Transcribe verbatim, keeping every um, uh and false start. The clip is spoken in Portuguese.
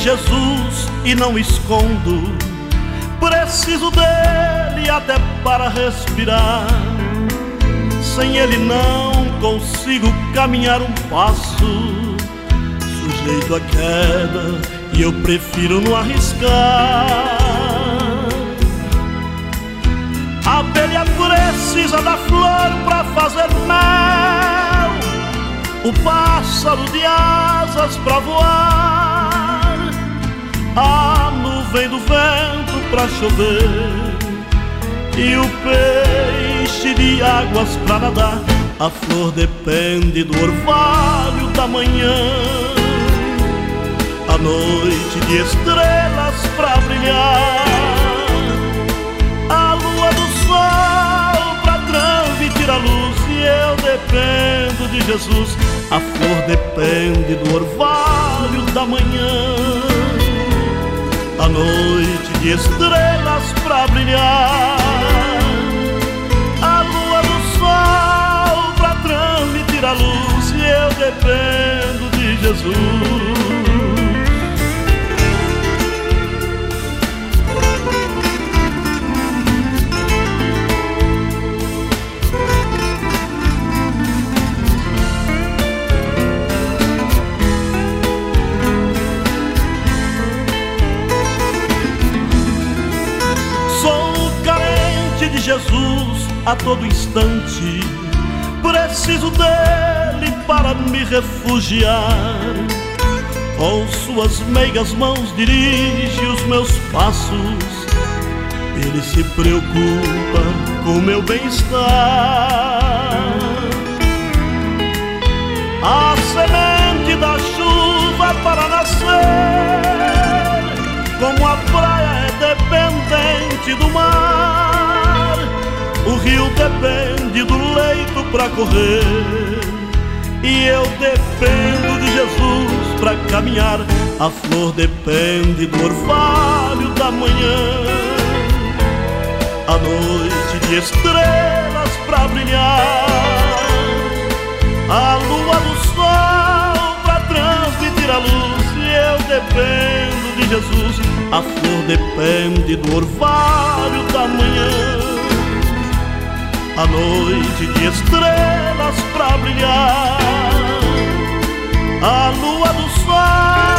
Jesus e não escondo, preciso dele até para respirar. Sem ele não consigo caminhar um passo, sujeito à queda e eu prefiro não arriscar. A abelha precisa da flor pra fazer mel, o pássaro de asas pra voar, a nuvem do vento pra chover e o peixe de águas pra nadar. A flor depende do orvalho da manhã, a noite de estrelas pra brilhar, a lua do sol pra transmitir a luz. E eu dependo de Jesus. A flor depende do orvalho da manhã, a noite de estrelas pra brilhar, a lua do sol pra transmitir a luz. E eu dependo de Jesus. Jesus a todo instante, preciso dele para me refugiar. Com suas meigas mãos dirige os meus passos, ele se preocupa com meu bem-estar. A semente da chuva para nascer, como a praia é dependente do mar, o rio depende do leito pra correr. E eu dependo de Jesus pra caminhar. A flor depende do orvalho da manhã, a noite de estrelas pra brilhar, a lua do sol pra transmitir a luz. E eu dependo de Jesus. A flor depende do orvalho da manhã, a noite de estrelas pra brilhar, a lua do sol